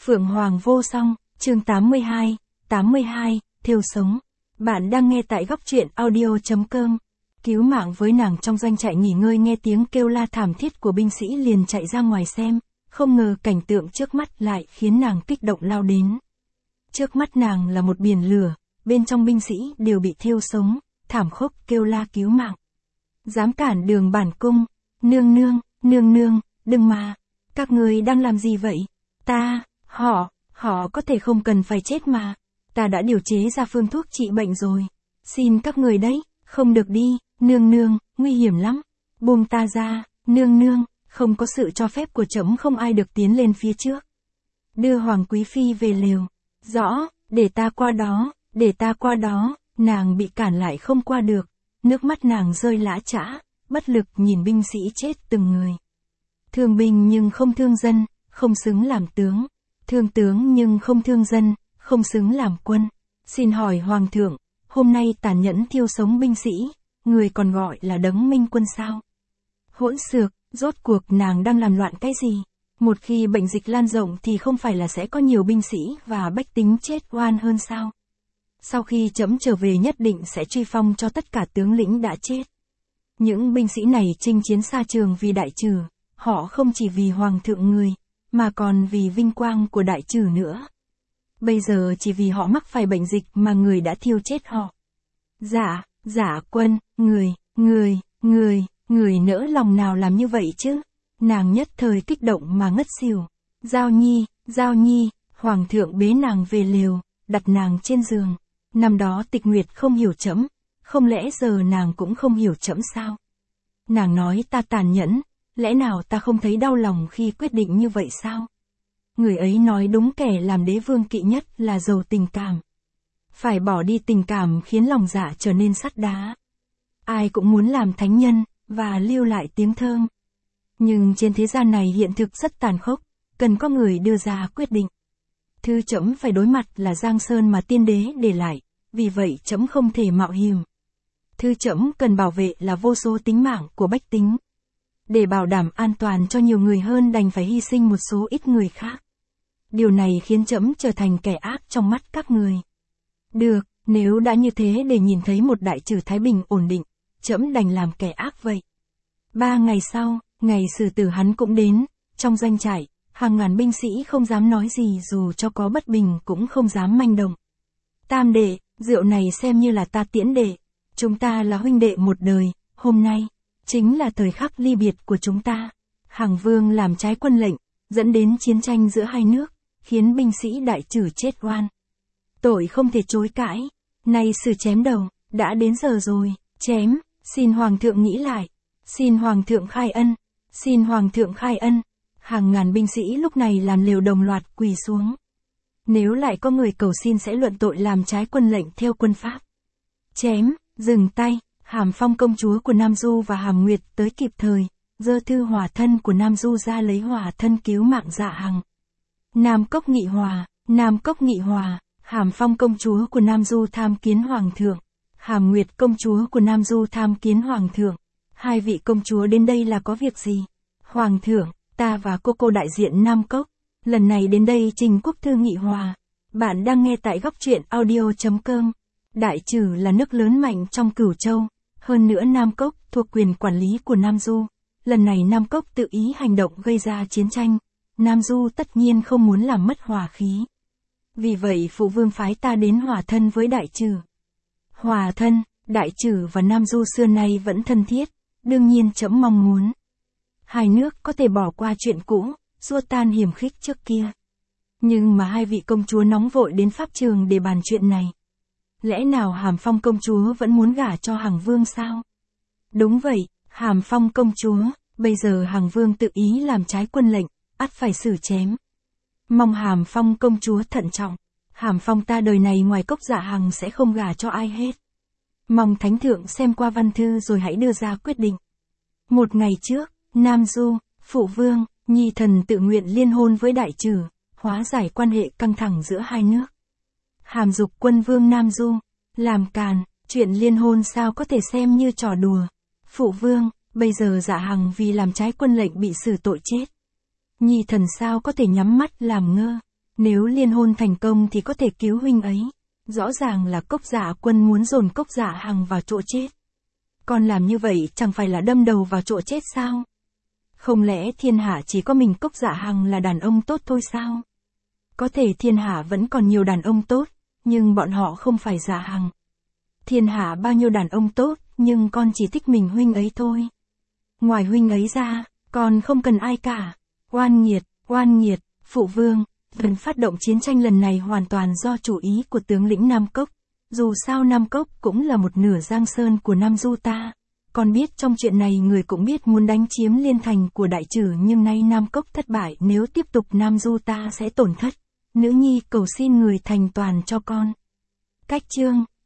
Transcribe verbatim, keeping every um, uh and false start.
Phượng Hoàng vô song, chương tám mươi hai, tám mươi hai, thiêu sống. Bạn đang nghe tại góc truyện audio.com. Cứu mạng với nàng trong doanh trại nghỉ ngơi nghe tiếng kêu la thảm thiết của binh sĩ liền chạy ra ngoài xem, không ngờ cảnh tượng trước mắt lại khiến nàng kích động lao đến. Trước mắt nàng là một biển lửa, bên trong binh sĩ đều bị thiêu sống, thảm khốc kêu la cứu mạng. Dám cản đường bản cung, nương nương, nương nương, đừng mà, các người đang làm gì vậy? Ta, họ, họ có thể không cần phải chết mà, ta đã điều chế ra phương thuốc trị bệnh rồi. Xin các người đấy, không được đi, nương nương, nguy hiểm lắm. Buông ta ra, nương nương, không có sự cho phép của trẫm không ai được tiến lên phía trước. Đưa Hoàng Quý Phi về lều. Rõ, để ta qua đó, để ta qua đó, nàng bị cản lại không qua được. Nước mắt nàng rơi lã chã, bất lực nhìn binh sĩ chết từng người. Thương binh nhưng không thương dân, không xứng làm tướng. Thương tướng nhưng không thương dân, không xứng làm quân. Xin hỏi Hoàng thượng, hôm nay tàn nhẫn thiêu sống binh sĩ, người còn gọi là đấng minh quân sao? Hỗn xược, rốt cuộc nàng đang làm loạn cái gì? Một khi bệnh dịch lan rộng thì không phải là sẽ có nhiều binh sĩ và bách tính chết oan hơn sao? Sau khi trẫm trở về nhất định sẽ truy phong cho tất cả tướng lĩnh đã chết. Những binh sĩ này chinh chiến xa trường vì đại trừ, họ không chỉ vì hoàng thượng người, mà còn vì vinh quang của đại trừ nữa. Bây giờ chỉ vì họ mắc phải bệnh dịch mà người đã thiêu chết họ. Dạ, dạ quân, người, người, người, người nỡ lòng nào làm như vậy chứ? Nàng nhất thời kích động mà ngất xỉu. Giao Nhi, Giao Nhi, hoàng thượng bế nàng về lều, đặt nàng trên giường. Năm đó Tịch Nguyệt không hiểu trẫm, không lẽ giờ nàng cũng không hiểu trẫm sao? Nàng nói ta tàn nhẫn, lẽ nào ta không thấy đau lòng khi quyết định như vậy sao? Người ấy nói đúng, kẻ làm đế vương kỵ nhất là giàu tình cảm. Phải bỏ đi tình cảm khiến lòng dạ trở nên sắt đá. Ai cũng muốn làm thánh nhân, và lưu lại tiếng thơm. Nhưng trên thế gian này hiện thực rất tàn khốc, cần có người đưa ra quyết định. Thứ trẫm phải đối mặt là Giang Sơn mà tiên đế để lại, vì vậy trẫm không thể mạo hiểm. Thứ trẫm cần bảo vệ là vô số tính mạng của bách tính. Để bảo đảm an toàn cho nhiều người hơn đành phải hy sinh một số ít người khác. Điều này khiến trẫm trở thành kẻ ác trong mắt các người. Được, nếu đã như thế, để nhìn thấy một đại trừ thái bình ổn định, trẫm đành làm kẻ ác vậy. Ba ngày sau, ngày xử tử hắn cũng đến, trong doanh trại, hàng ngàn binh sĩ không dám nói gì, dù cho có bất bình cũng không dám manh động. Tam đệ, rượu này xem như là ta tiễn đệ, chúng ta là huynh đệ một đời, hôm nay, chính là thời khắc ly biệt của chúng ta. Hàng Vương làm trái quân lệnh, dẫn đến chiến tranh giữa hai nước, khiến binh sĩ đại trừ chết oan. Tội không thể chối cãi, nay xử chém đầu, đã đến giờ rồi, chém, xin Hoàng thượng nghĩ lại, xin Hoàng thượng khai ân, xin Hoàng thượng khai ân. Hàng ngàn binh sĩ lúc này làm lều đồng loạt quỳ xuống. Nếu lại có người cầu xin sẽ luận tội làm trái quân lệnh theo quân pháp. Chém, dừng tay. Hàm Phong công chúa của Nam Du và Hàm Nguyệt tới kịp thời, giơ thư hòa thân của Nam Du ra lấy hòa thân cứu mạng Dạ Hằng. Nam Cốc nghị hòa, Nam Cốc nghị hòa. Hàm Phong công chúa của Nam Du tham kiến hoàng thượng. Hàm Nguyệt công chúa của Nam Du tham kiến hoàng thượng. Hai vị công chúa đến đây là có việc gì? Hoàng thượng, ta và cô cô đại diện Nam Cốc, lần này đến đây trình quốc thư nghị hòa. Bạn đang nghe tại góc truyện audio.com. Đại trừ là nước lớn mạnh trong Cửu Châu. Hơn nữa Nam Cốc thuộc quyền quản lý của Nam Du. Lần này Nam Cốc tự ý hành động gây ra chiến tranh. Nam Du tất nhiên không muốn làm mất hòa khí. Vì vậy phụ vương phái ta đến hòa thân với đại trừ. Hòa thân, đại trừ và Nam Du xưa nay vẫn thân thiết. Đương nhiên trẫm mong muốn hai nước có thể bỏ qua chuyện cũ, xua tan hiềm khích trước kia. Nhưng mà hai vị công chúa nóng vội đến pháp trường để bàn chuyện này. Lẽ nào Hàm Phong công chúa vẫn muốn gả cho Hàng Vương sao? Đúng vậy, Hàm Phong công chúa, bây giờ Hàng Vương tự ý làm trái quân lệnh, ắt phải xử chém. Mong Hàm Phong công chúa thận trọng, Hàm Phong ta đời này ngoài Cốc Dạ Hằng sẽ không gả cho ai hết. Mong Thánh Thượng xem qua văn thư rồi hãy đưa ra quyết định. Một ngày trước, Nam Du, Phụ Vương, Nhi Thần tự nguyện liên hôn với đại trừ, hóa giải quan hệ căng thẳng giữa hai nước. Hàm Dục quân vương Nam Du, làm càn, chuyện liên hôn sao có thể xem như trò đùa. Phụ Vương, bây giờ Dạ Hằng vì làm trái quân lệnh bị xử tội chết. Nhi Thần sao có thể nhắm mắt làm ngơ. Nếu liên hôn thành công thì có thể cứu huynh ấy. Rõ ràng là Cốc Dạ Quân muốn dồn Cốc Dạ Hằng vào chỗ chết. Con làm như vậy chẳng phải là đâm đầu vào chỗ chết sao? Không lẽ thiên hạ chỉ có mình Cốc Dạ Hằng là đàn ông tốt thôi sao? Có thể thiên hạ vẫn còn nhiều đàn ông tốt, nhưng bọn họ không phải Dạ Hằng. Thiên hạ bao nhiêu đàn ông tốt, nhưng con chỉ thích mình huynh ấy thôi. Ngoài huynh ấy ra, con không cần ai cả. Oan nghiệt, oan nghiệt, phụ vương. Lần phát động chiến tranh lần này hoàn toàn do chủ ý của tướng lĩnh Nam Cốc. Dù sao Nam Cốc cũng là một nửa giang sơn của Nam Du ta. Con biết trong chuyện này người cũng biết muốn đánh chiếm liên thành của đại trừ, nhưng nay Nam Cốc thất bại, nếu tiếp tục Nam Du ta sẽ tổn thất. Nữ nhi cầu xin người thành toàn cho con. Cách chương